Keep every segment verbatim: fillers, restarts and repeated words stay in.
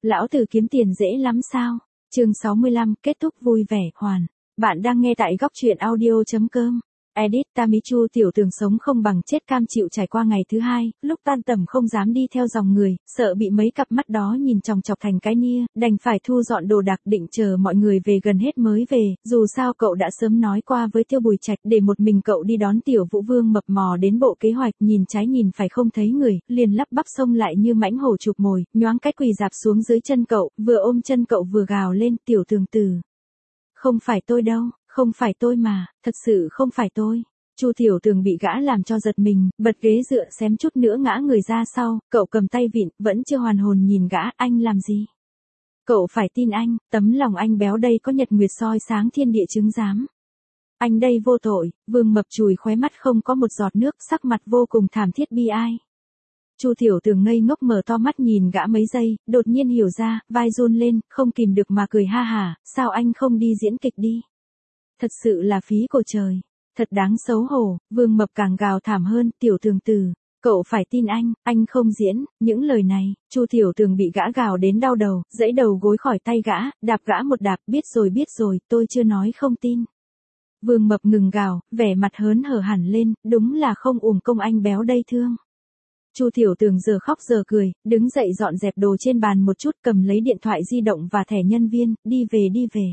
Lão tử kiếm tiền dễ lắm sao? Chương sáu mươi lăm, kết thúc vui vẻ, hoàn. Bạn đang nghe tại góc truyện audio chấm com. Edit Tamichu tiểu tường sống không bằng chết cam chịu trải qua ngày thứ hai, lúc tan tầm không dám đi theo dòng người, sợ bị mấy cặp mắt đó nhìn chòng chọc thành cái nia, đành phải thu dọn đồ đạc định chờ mọi người về gần hết mới về, dù sao cậu đã sớm nói qua với Tiêu Bùi Trạch để một mình cậu đi đón tiểu Vũ Vương mập mò đến bộ kế hoạch, nhìn trái nhìn phải không thấy người, liền lắp bắp xông lại như mãnh hổ chụp mồi, nhoáng cái quỳ dạp xuống dưới chân cậu, vừa ôm chân cậu vừa gào lên, tiểu tường tử. Không phải tôi đâu. Không phải tôi mà, thật sự không phải tôi. Chu Tiểu Tường bị gã làm cho giật mình, bật ghế dựa xém chút nữa ngã người ra sau, cậu cầm tay vịn, vẫn chưa hoàn hồn nhìn gã, anh làm gì? Cậu phải tin anh, tấm lòng anh béo đây có nhật nguyệt soi sáng thiên địa chứng giám. Anh đây vô tội, Vương Mập chùi khóe mắt không có một giọt nước, sắc mặt vô cùng thảm thiết bi ai. Chu Tiểu Tường ngây ngốc mở to mắt nhìn gã mấy giây, đột nhiên hiểu ra, vai run lên, không kìm được mà cười ha hả, sao anh không đi diễn kịch đi? Thật sự là phí của trời, thật đáng xấu hổ, Vương Mập càng gào thảm hơn, Tiểu Tường tử, cậu phải tin anh, anh không diễn, những lời này, Chu Tiểu Tường bị gã gào đến đau đầu, giãy đầu gối khỏi tay gã, đạp gã một đạp, biết rồi biết rồi, tôi chưa nói không tin. Vương Mập ngừng gào, vẻ mặt hớn hở hẳn lên, đúng là không uổng công anh béo đây thương. Chu Tiểu Tường giờ khóc giờ cười, đứng dậy dọn dẹp đồ trên bàn một chút, cầm lấy điện thoại di động và thẻ nhân viên, đi về đi về.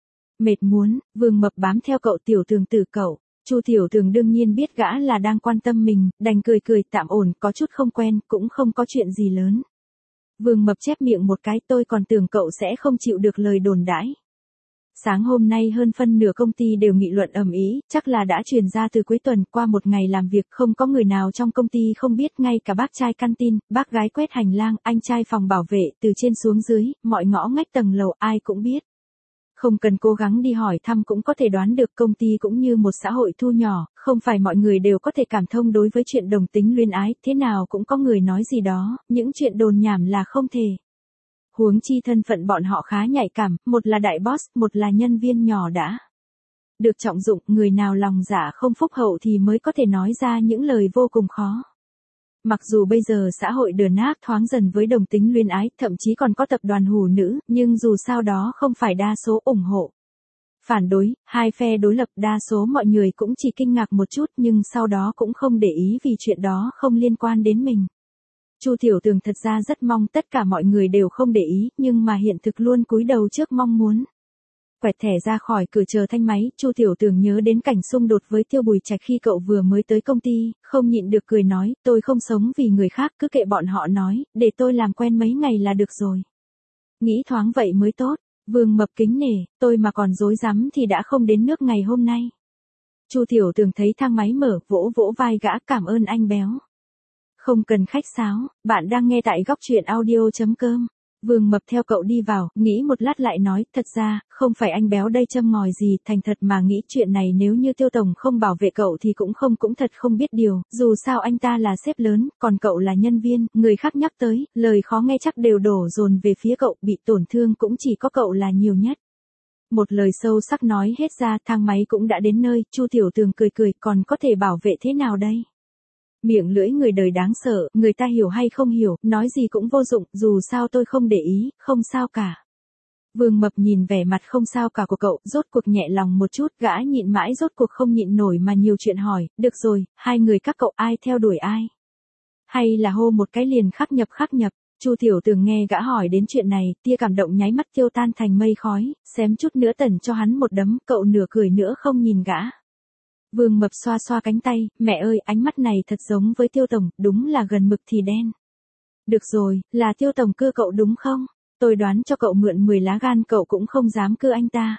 Mệt muốn, Vương Mập bám theo cậu Tiểu Tường tử cậu. Chu Tiểu Tường đương nhiên biết gã là đang quan tâm mình, đành cười cười tạm ổn, có chút không quen, cũng không có chuyện gì lớn. Vương Mập chép miệng một cái, tôi còn tưởng cậu sẽ không chịu được lời đồn đãi. Sáng hôm nay hơn phân nửa công ty đều nghị luận ầm ĩ, chắc là đã truyền ra từ cuối tuần, qua một ngày làm việc không có người nào trong công ty không biết, ngay cả bác trai canteen, bác gái quét hành lang, anh trai phòng bảo vệ, từ trên xuống dưới, mọi ngõ ngách tầng lầu ai cũng biết. Không cần cố gắng đi hỏi thăm cũng có thể đoán được, công ty cũng như một xã hội thu nhỏ, không phải mọi người đều có thể cảm thông đối với chuyện đồng tính luyến ái, thế nào cũng có người nói gì đó, những chuyện đồn nhảm là không thể. Huống chi thân phận bọn họ khá nhạy cảm, một là đại boss, một là nhân viên nhỏ đã được trọng dụng, người nào lòng dạ không phúc hậu thì mới có thể nói ra những lời vô cùng khó. Mặc dù bây giờ xã hội đờn ác thoáng dần với đồng tính luyến ái, thậm chí còn có tập đoàn hủ nữ, nhưng dù sao đó không phải đa số ủng hộ. Phản đối, hai phe đối lập, đa số mọi người cũng chỉ kinh ngạc một chút nhưng sau đó cũng không để ý vì chuyện đó không liên quan đến mình. Chu Tiểu Tường thật ra rất mong tất cả mọi người đều không để ý, nhưng mà hiện thực luôn cúi đầu trước mong muốn. Quẹt thẻ ra khỏi cửa chờ thanh máy, Chu Tiểu Tường nhớ đến cảnh xung đột với Tiêu Bùi Trạch khi cậu vừa mới tới công ty, không nhịn được cười nói, tôi không sống vì người khác, cứ kệ bọn họ nói, để tôi làm quen mấy ngày là được rồi. Nghĩ thoáng vậy mới tốt, Vương Mập kính nể, tôi mà còn dối rắm thì đã không đến nước ngày hôm nay. Chu Tiểu Tường thấy thang máy mở, vỗ vỗ vai gã, cảm ơn anh béo. Không cần khách sáo, bạn đang nghe tại góc truyện audio chấm com. Vương Mập theo cậu đi vào, nghĩ một lát lại nói, thật ra, không phải anh béo đây châm ngòi gì, thành thật mà nghĩ chuyện này nếu như Tiêu Tổng không bảo vệ cậu thì cũng không cũng thật không biết điều, dù sao anh ta là sếp lớn, còn cậu là nhân viên, người khác nhắc tới, lời khó nghe chắc đều đổ dồn về phía cậu, bị tổn thương cũng chỉ có cậu là nhiều nhất. Một lời sâu sắc nói hết ra, thang máy cũng đã đến nơi, Chu Tiểu Tường cười cười, còn có thể bảo vệ thế nào đây? Miệng lưỡi người đời đáng sợ, người ta hiểu hay không hiểu, nói gì cũng vô dụng, dù sao tôi không để ý, không sao cả. Vương Mập nhìn vẻ mặt không sao cả của cậu, rốt cuộc nhẹ lòng một chút, gã nhịn mãi rốt cuộc không nhịn nổi mà nhiều chuyện hỏi, được rồi, hai người các cậu ai theo đuổi ai? Hay là hô một cái liền khắc nhập khắc nhập? Chu Tiểu Tường nghe gã hỏi đến chuyện này, tia cảm động nháy mắt tiêu tan thành mây khói, xém chút nữa tẩn cho hắn một đấm, cậu nửa cười nữa không nhìn gã. Vương Mập xoa xoa cánh tay, mẹ ơi, ánh mắt này thật giống với Tiêu Tổng, đúng là gần mực thì đen. Được rồi, là Tiêu Tổng cưa cậu đúng không? Tôi đoán cho cậu mượn mười lá gan cậu cũng không dám cưa anh ta.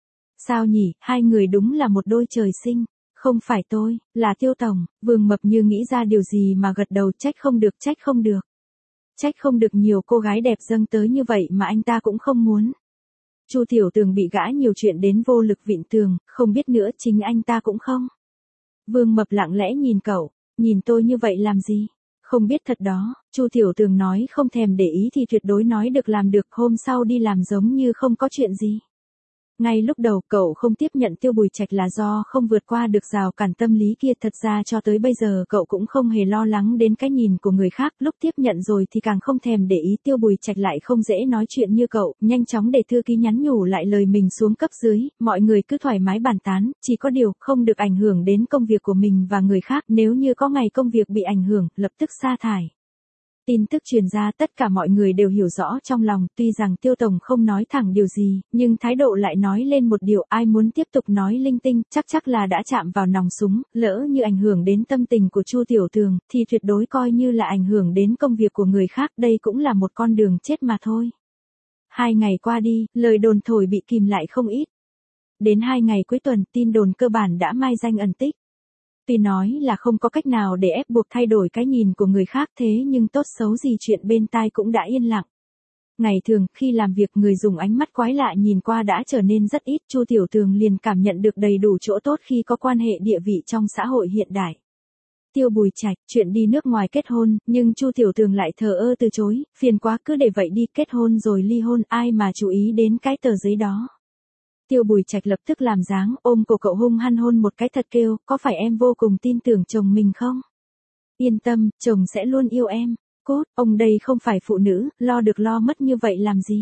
Sao nhỉ, hai người đúng là một đôi trời sinh. Không phải tôi, là Tiêu Tổng. Vương Mập như nghĩ ra điều gì mà gật đầu, trách không được, trách không được. Trách không được nhiều cô gái đẹp dâng tới như vậy mà anh ta cũng không muốn. Chu Tiểu Tường bị gã nhiều chuyện đến vô lực vịn tường, không biết nữa chính anh ta cũng không. Vương Mập lặng lẽ nhìn cậu, nhìn tôi như vậy làm gì? Không biết thật đó, Chu Tiểu Tường nói không thèm để ý thì tuyệt đối nói được làm được, hôm sau đi làm giống như không có chuyện gì. Ngay lúc đầu cậu không tiếp nhận Tiêu Bùi Trạch là do không vượt qua được rào cản tâm lý kia, thật ra cho tới bây giờ cậu cũng không hề lo lắng đến cái nhìn của người khác, lúc tiếp nhận rồi thì càng không thèm để ý. Tiêu Bùi Trạch lại không dễ nói chuyện như cậu, nhanh chóng để thư ký nhắn nhủ lại lời mình xuống cấp dưới, mọi người cứ thoải mái bàn tán, chỉ có điều không được ảnh hưởng đến công việc của mình và người khác, nếu như có ngày công việc bị ảnh hưởng, lập tức sa thải. Tin tức truyền ra tất cả mọi người đều hiểu rõ trong lòng, tuy rằng Tiêu Tổng không nói thẳng điều gì, nhưng thái độ lại nói lên một điều, ai muốn tiếp tục nói linh tinh, chắc chắc là đã chạm vào nòng súng, lỡ như ảnh hưởng đến tâm tình của Chu Tiểu Tường, thì tuyệt đối coi như là ảnh hưởng đến công việc của người khác, đây cũng là một con đường chết mà thôi. Hai ngày qua đi, lời đồn thổi bị kìm lại không ít. Đến hai ngày cuối tuần, tin đồn cơ bản đã mai danh ẩn tích. Tuy nói là không có cách nào để ép buộc thay đổi cái nhìn của người khác, thế nhưng tốt xấu gì chuyện bên tai cũng đã yên lặng. Ngày thường, khi làm việc người dùng ánh mắt quái lạ nhìn qua đã trở nên rất ít, Chu Tiểu Tường liền cảm nhận được đầy đủ chỗ tốt khi có quan hệ địa vị trong xã hội hiện đại. Tiêu Bùi Trạch, chuyện đi nước ngoài kết hôn, nhưng Chu Tiểu Tường lại thờ ơ từ chối, phiền quá cứ để vậy đi, kết hôn rồi ly hôn, ai mà chú ý đến cái tờ giấy đó. Tiêu Bùi Trạch lập tức làm dáng, ôm cổ cậu hung hăng hôn một cái thật kêu, có phải em vô cùng tin tưởng chồng mình không? Yên tâm, chồng sẽ luôn yêu em. Cốt, ông đây không phải phụ nữ, lo được lo mất như vậy làm gì?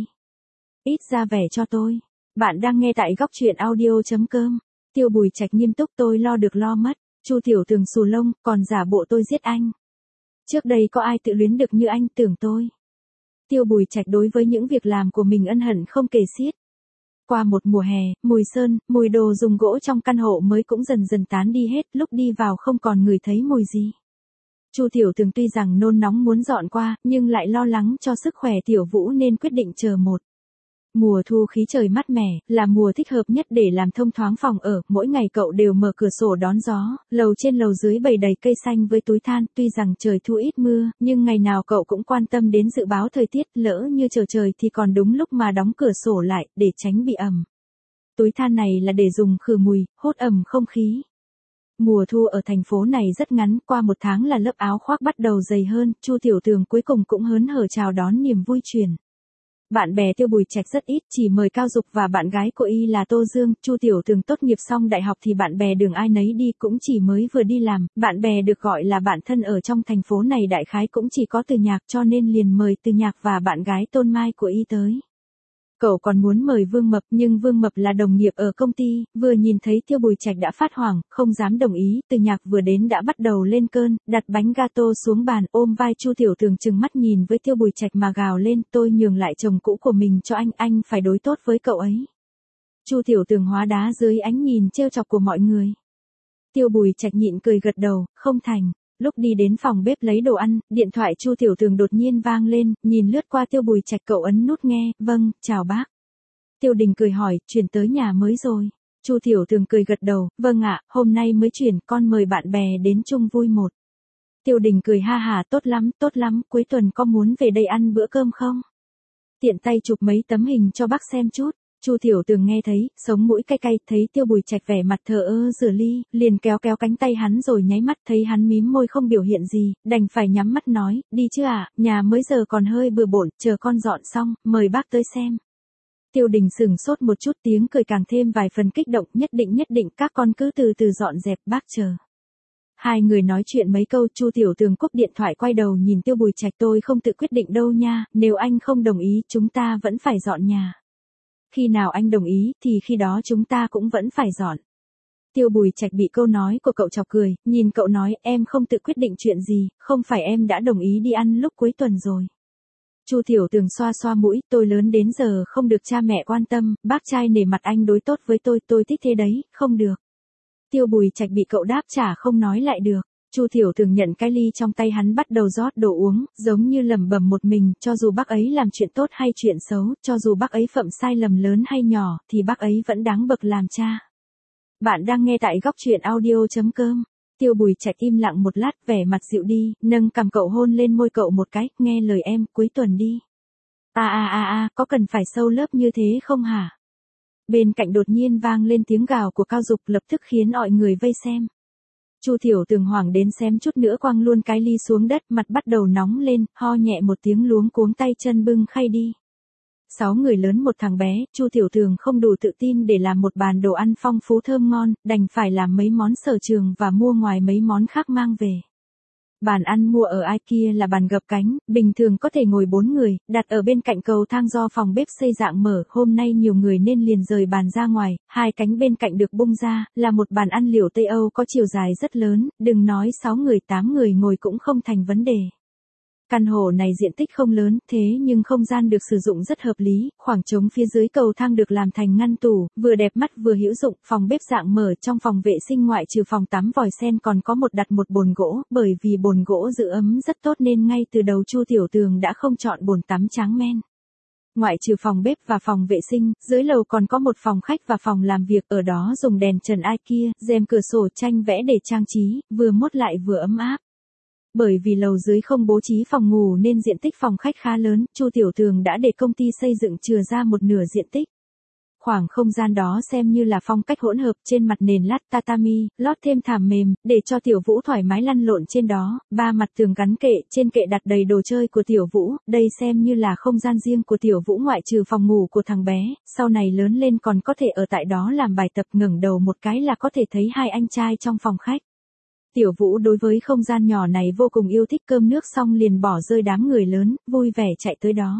Ít ra vẻ cho tôi. Bạn đang nghe tại góc truyện audio chấm com. Tiêu Bùi Trạch nghiêm túc, tôi lo được lo mất. Chu Tiểu Tường xù lông, còn giả bộ tôi giết anh. Trước đây có ai tự luyến được như anh tưởng tôi? Tiêu Bùi Trạch đối với những việc làm của mình ân hận không kể xiết. Qua một mùa hè, mùi sơn, mùi đồ dùng gỗ trong căn hộ mới cũng dần dần tán đi hết, lúc đi vào không còn ngửi thấy mùi gì. Chu Tiểu Tường tuy rằng nôn nóng muốn dọn qua, nhưng lại lo lắng cho sức khỏe Tiểu Vũ nên quyết định chờ một. Mùa thu khí trời mát mẻ, là mùa thích hợp nhất để làm thông thoáng phòng ở, mỗi ngày cậu đều mở cửa sổ đón gió, lầu trên lầu dưới bày đầy cây xanh với túi than, tuy rằng trời thu ít mưa, nhưng ngày nào cậu cũng quan tâm đến dự báo thời tiết, lỡ như chờ trời thì còn đúng lúc mà đóng cửa sổ lại, để tránh bị ẩm. Túi than này là để dùng khử mùi, hút ẩm không khí. Mùa thu ở thành phố này rất ngắn, qua một tháng là lớp áo khoác bắt đầu dày hơn, Chu Tiểu Tường cuối cùng cũng hớn hở chào đón niềm vui truyền. Bạn bè Tiêu Bùi Trạch rất ít, chỉ mời Cao Dục và bạn gái của y là Tô Dương. Chu Tiểu Tường tốt nghiệp xong đại học thì bạn bè đường ai nấy đi, cũng chỉ mới vừa đi làm, bạn bè được gọi là bạn thân ở trong thành phố này đại khái cũng chỉ có Từ Nhạc, cho nên liền mời Từ Nhạc và bạn gái Tôn Mai của y tới. Cậu còn muốn mời Vương Mập, nhưng Vương Mập là đồng nghiệp ở công ty, vừa nhìn thấy Tiêu Bùi Trạch đã phát hoảng, không dám đồng ý. Từ Nhạc vừa đến đã bắt đầu lên cơn, đặt bánh gato xuống bàn, ôm vai Chu Tiểu Tường trừng mắt nhìn với Tiêu Bùi Trạch mà gào lên, tôi nhường lại chồng cũ của mình cho anh, anh phải đối tốt với cậu ấy. Chu Tiểu Tường hóa đá dưới ánh nhìn trêu chọc của mọi người. Tiêu Bùi Trạch nhịn cười gật đầu, không thành. Lúc đi đến phòng bếp lấy đồ ăn, điện thoại Chu Tiểu Tường đột nhiên vang lên, nhìn lướt qua Tiêu Bùi Trạch, cậu ấn nút nghe, vâng, chào bác. Tiêu Đình cười hỏi, chuyển tới nhà mới rồi. Chu Tiểu Tường cười gật đầu, vâng ạ, hôm nay mới chuyển, con mời bạn bè đến chung vui một. Tiêu Đình cười ha hà, tốt lắm, tốt lắm, cuối tuần có muốn về đây ăn bữa cơm không? Tiện tay chụp mấy tấm hình cho bác xem chút. Chu Tiểu Tường nghe thấy, sống mũi cay cay, thấy Tiêu Bùi Trạch vẻ mặt thờ ơ rửa ly, liền kéo kéo cánh tay hắn rồi nháy mắt, thấy hắn mím môi không biểu hiện gì, đành phải nhắm mắt nói, đi chứ ạ, à, nhà mới giờ còn hơi bừa bộn, chờ con dọn xong, mời bác tới xem. Tiêu Đình sửng sốt một chút, tiếng cười càng thêm vài phần kích động, nhất định nhất định, các con cứ từ từ dọn dẹp, bác chờ. Hai người nói chuyện mấy câu, Chu Tiểu Tường cúp điện thoại quay đầu nhìn Tiêu Bùi Trạch, tôi không tự quyết định đâu nha, nếu anh không đồng ý, chúng ta vẫn phải dọn nhà. Khi nào anh đồng ý, thì khi đó chúng ta cũng vẫn phải dọn. Tiêu Bùi Trạch bị câu nói của cậu chọc cười, nhìn cậu nói, em không tự quyết định chuyện gì, không phải em đã đồng ý đi ăn lúc cuối tuần rồi. Chu Tiểu Tường xoa xoa mũi, tôi lớn đến giờ không được cha mẹ quan tâm, bác trai nể mặt anh đối tốt với tôi, tôi thích thế đấy, không được. Tiêu Bùi Trạch bị cậu đáp trả không nói lại được. Chu Tiểu Tường nhận cái ly trong tay hắn bắt đầu rót đồ uống, giống như lẩm bẩm một mình, cho dù bác ấy làm chuyện tốt hay chuyện xấu, cho dù bác ấy phạm sai lầm lớn hay nhỏ, thì bác ấy vẫn đáng bậc làm cha. Bạn đang nghe tại góc truyện audio chấm com. Tiêu Bùi Trạch im lặng một lát, vẻ mặt dịu đi, nâng cằm cậu hôn lên môi cậu một cái, nghe lời em, cuối tuần đi. À à à à, có cần phải sâu lớp như thế không hả? Bên cạnh đột nhiên vang lên tiếng gào của Cao Dục, lập tức khiến mọi người vây xem. Chu Tiểu Tường hoảng đến xém chút nữa quăng luôn cái ly xuống đất, mặt bắt đầu nóng lên, ho nhẹ một tiếng luống cuống tay chân bưng khay đi. Sáu người lớn một thằng bé, Chu Tiểu Tường không đủ tự tin để làm một bàn đồ ăn phong phú thơm ngon, đành phải làm mấy món sở trường và mua ngoài mấy món khác mang về. Bàn ăn mua ở IKEA là bàn gập cánh, bình thường có thể ngồi bốn người, đặt ở bên cạnh cầu thang do phòng bếp xây dạng mở, hôm nay nhiều người nên liền rời bàn ra ngoài, hai cánh bên cạnh được bung ra, là một bàn ăn liều Tây Âu có chiều dài rất lớn, đừng nói sáu người tám người ngồi cũng không thành vấn đề. Căn hộ này diện tích không lớn, thế nhưng không gian được sử dụng rất hợp lý, khoảng trống phía dưới cầu thang được làm thành ngăn tủ, vừa đẹp mắt vừa hữu dụng, phòng bếp dạng mở, trong phòng vệ sinh ngoại trừ phòng tắm vòi sen còn có một đặt một bồn gỗ, bởi vì bồn gỗ giữ ấm rất tốt nên ngay từ đầu Chu Tiểu Tường đã không chọn bồn tắm tráng men. Ngoại trừ phòng bếp và phòng vệ sinh, dưới lầu còn có một phòng khách và phòng làm việc, ở đó dùng đèn trần IKEA, rèm cửa sổ tranh vẽ để trang trí, vừa mốt lại vừa ấm áp. Bởi vì lầu dưới không bố trí phòng ngủ nên diện tích phòng khách khá lớn, Chu Tiểu Tường đã để công ty xây dựng chừa ra một nửa diện tích. Khoảng không gian đó xem như là phong cách hỗn hợp, trên mặt nền lát tatami, lót thêm thảm mềm, để cho Tiểu Vũ thoải mái lăn lộn trên đó, ba mặt tường gắn kệ, trên kệ đặt đầy đồ chơi của Tiểu Vũ, đây xem như là không gian riêng của Tiểu Vũ ngoại trừ phòng ngủ của thằng bé, sau này lớn lên còn có thể ở tại đó làm bài tập, ngẩng đầu một cái là có thể thấy hai anh trai trong phòng khách. Tiểu Vũ đối với không gian nhỏ này vô cùng yêu thích, cơm nước xong liền bỏ rơi đám người lớn, vui vẻ chạy tới đó.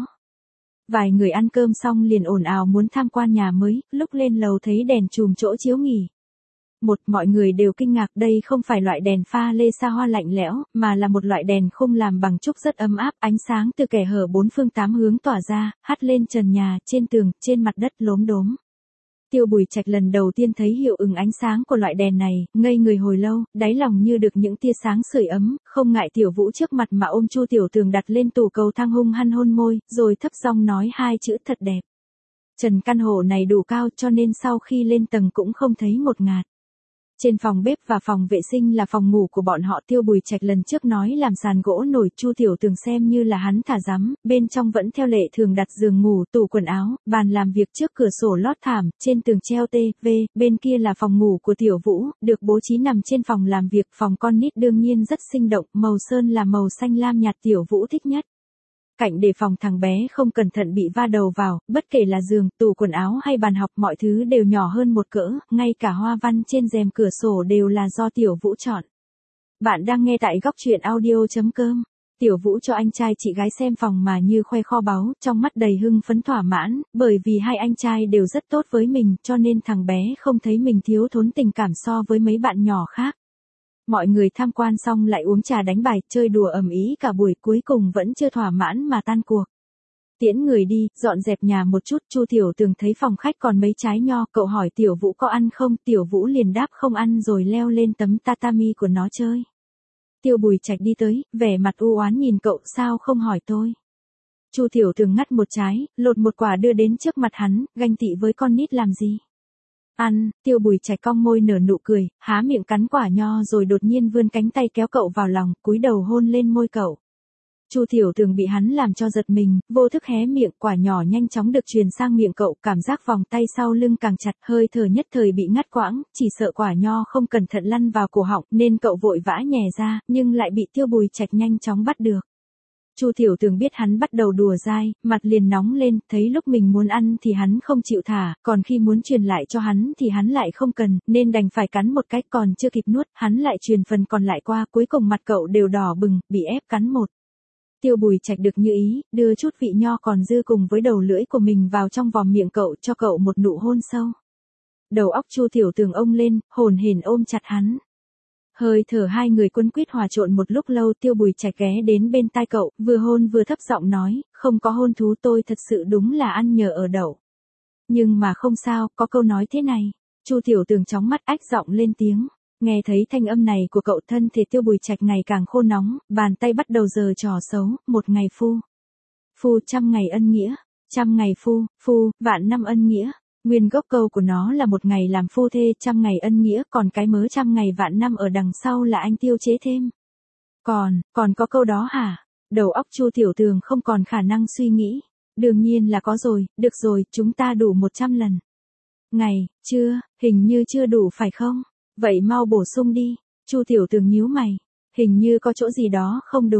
Vài người ăn cơm xong liền ồn ào muốn tham quan nhà mới, lúc lên lầu thấy đèn chùm chỗ chiếu nghỉ. Một, mọi người đều kinh ngạc, đây không phải loại đèn pha lê xa hoa lạnh lẽo, mà là một loại đèn khung làm bằng trúc rất ấm áp, ánh sáng từ kẽ hở bốn phương tám hướng tỏa ra, hắt lên trần nhà, trên tường, trên mặt đất lốm đốm. Tiêu Bùi Trạch lần đầu tiên thấy hiệu ứng ánh sáng của loại đèn này, ngây người hồi lâu, đáy lòng như được những tia sáng sưởi ấm, không ngại Tiểu Vũ trước mặt mà ôm Chu Tiểu Tường đặt lên tủ cầu thang hung hăng hôn môi, rồi thấp giọng nói hai chữ thật đẹp. Trần căn hộ này đủ cao cho nên sau khi lên tầng cũng không thấy ngột ngạt. Trên phòng bếp và phòng vệ sinh là phòng ngủ của bọn họ. Tiêu Bùi Trạch lần trước nói làm sàn gỗ nổi, Chu Tiểu Tường xem như là hắn thả rắm, bên trong vẫn theo lệ thường đặt giường ngủ, tủ quần áo, bàn làm việc, trước cửa sổ lót thảm, trên tường treo ti vi, bên kia là phòng ngủ của Tiểu Vũ, được bố trí nằm trên phòng làm việc. Phòng con nít đương nhiên rất sinh động, màu sơn là màu xanh lam nhạt, Tiểu Vũ thích nhất. Cạnh để phòng thằng bé không cẩn thận bị va đầu vào, bất kể là giường, tủ quần áo hay bàn học, mọi thứ đều nhỏ hơn một cỡ, ngay cả hoa văn trên rèm cửa sổ đều là do Tiểu Vũ chọn. Bạn đang nghe tại góc truyện audio chấm com. Tiểu Vũ cho anh trai chị gái xem phòng mà như khoe kho báu, trong mắt đầy hưng phấn thỏa mãn, bởi vì hai anh trai đều rất tốt với mình, cho nên thằng bé không thấy mình thiếu thốn tình cảm so với mấy bạn nhỏ khác. Mọi người tham quan xong lại uống trà đánh bài, chơi đùa ầm ĩ cả buổi, cuối cùng vẫn chưa thỏa mãn mà tan cuộc. Tiễn người đi, dọn dẹp nhà một chút, Chu Tiểu Tường thấy phòng khách còn mấy trái nho, cậu hỏi Tiểu Vũ có ăn không, Tiểu Vũ liền đáp không ăn rồi leo lên tấm tatami của nó chơi. Tiêu Bùi Trạch đi tới, vẻ mặt u oán nhìn cậu, sao không hỏi tôi. Chu Tiểu Tường ngắt một trái, lột một quả đưa đến trước mặt hắn, ganh tị với con nít làm gì. Ăn, Tiêu Bùi Trạch cong môi nở nụ cười, há miệng cắn quả nho rồi đột nhiên vươn cánh tay kéo cậu vào lòng, cúi đầu hôn lên môi cậu. Chu Tiểu Tường bị hắn làm cho giật mình, vô thức hé miệng, quả nhỏ nhanh chóng được truyền sang miệng cậu, cảm giác vòng tay sau lưng càng chặt, hơi thở nhất thời bị ngắt quãng, chỉ sợ quả nho không cẩn thận lăn vào cổ họng, nên cậu vội vã nhè ra, nhưng lại bị Tiêu Bùi Trạch nhanh chóng bắt được. Chu Tiểu Tường biết hắn bắt đầu đùa dai, mặt liền nóng lên, thấy lúc mình muốn ăn thì hắn không chịu thả, còn khi muốn truyền lại cho hắn thì hắn lại không cần, nên đành phải cắn một cái, còn chưa kịp nuốt, hắn lại truyền phần còn lại qua, cuối cùng mặt cậu đều đỏ bừng, bị ép cắn một. Tiêu Bùi Trạch được như ý, đưa chút vị nho còn dư cùng với đầu lưỡi của mình vào trong vòm miệng cậu, cho cậu một nụ hôn sâu. Đầu óc Chu Tiểu Tường ông lên, hồn hển ôm chặt hắn. Hơi thở hai người quấn quýt hòa trộn một lúc lâu, Tiêu Bùi Trạch ghé đến bên tai cậu, vừa hôn vừa thấp giọng nói, không có hôn thú, tôi thật sự đúng là ăn nhờ ở đậu. Nhưng mà không sao, có câu nói thế này. Chu Tiểu Tường chóng mắt ách giọng lên tiếng. Nghe thấy thanh âm này của cậu, thân thể Tiêu Bùi Trạch ngày càng khô nóng, bàn tay bắt đầu giở trò xấu, một ngày phu. Phu trăm ngày ân nghĩa, trăm ngày phu, phu, vạn năm ân nghĩa. Nguyên gốc câu của nó là một ngày làm phu thê, trăm ngày ân nghĩa, còn cái mớ trăm ngày vạn năm ở đằng sau là anh tiêu chế thêm. Còn, còn có câu đó hả? Đầu óc Chu Tiểu Tường không còn khả năng suy nghĩ. Đương nhiên là có rồi, được rồi, chúng ta đủ một trăm lần. Ngày, chưa, hình như chưa đủ phải không? Vậy mau bổ sung đi. Chu Tiểu Tường nhíu mày. Hình như có chỗ gì đó không đúng.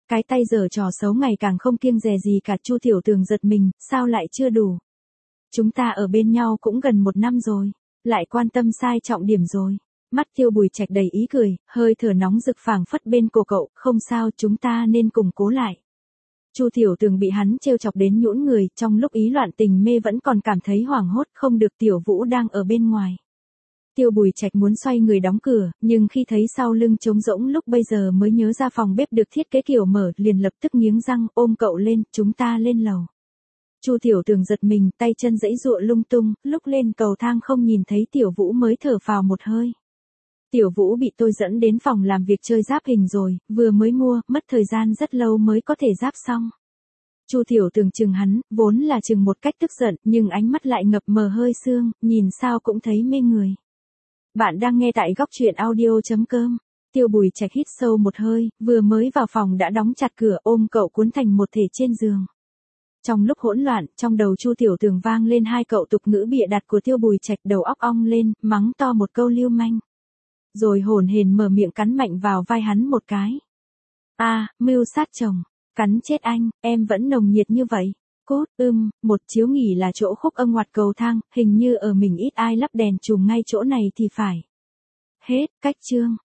Cái tay giở trò xấu ngày càng không kiêng dè gì cả. Chu Tiểu Tường giật mình, sao lại chưa đủ? Chúng ta ở bên nhau cũng gần một năm rồi, lại quan tâm sai trọng điểm rồi. Mắt Tiêu Bùi Trạch đầy ý cười, hơi thở nóng rực phảng phất bên cổ cậu, không sao, chúng ta nên củng cố lại. Chu Tiểu Tường bị hắn trêu chọc đến nhũn người, trong lúc ý loạn tình mê vẫn còn cảm thấy hoảng hốt, không được, Tiểu Vũ đang ở bên ngoài. Tiêu Bùi Trạch muốn xoay người đóng cửa, nhưng khi thấy sau lưng trống rỗng lúc bây giờ mới nhớ ra phòng bếp được thiết kế kiểu mở, liền lập tức nghiến răng, ôm cậu lên, chúng ta lên lầu. Chu Tiểu Tường giật mình, tay chân giãy giụa lung tung, lúc lên cầu thang không nhìn thấy Tiểu Vũ mới thở phào một hơi. Tiểu Vũ bị tôi dẫn đến phòng làm việc chơi giáp hình rồi, vừa mới mua, mất thời gian rất lâu mới có thể giáp xong. Chu Tiểu Tường chừng hắn, vốn là chừng một cách tức giận, nhưng ánh mắt lại ngập mờ hơi sương, nhìn sao cũng thấy mê người. Bạn đang nghe tại góc truyện audio chấm com. Tiêu Bùi Trạch hít sâu một hơi, vừa mới vào phòng đã đóng chặt cửa, ôm cậu cuốn thành một thể trên giường. Trong lúc hỗn loạn, trong đầu Chu Tiểu Tường vang lên hai cậu tục ngữ bịa đặt của Tiêu Bùi Trạch, đầu óc ong lên, mắng to một câu lưu manh. Rồi hổn hển mở miệng cắn mạnh vào vai hắn một cái. A, à, mưu sát chồng, cắn chết anh, em vẫn nồng nhiệt như vậy. Cốt, ưm, một chiếu nghỉ là chỗ khúc âm ngoặt cầu thang, hình như ở mình ít ai lắp đèn chùm ngay chỗ này thì phải. Hết, cách chương.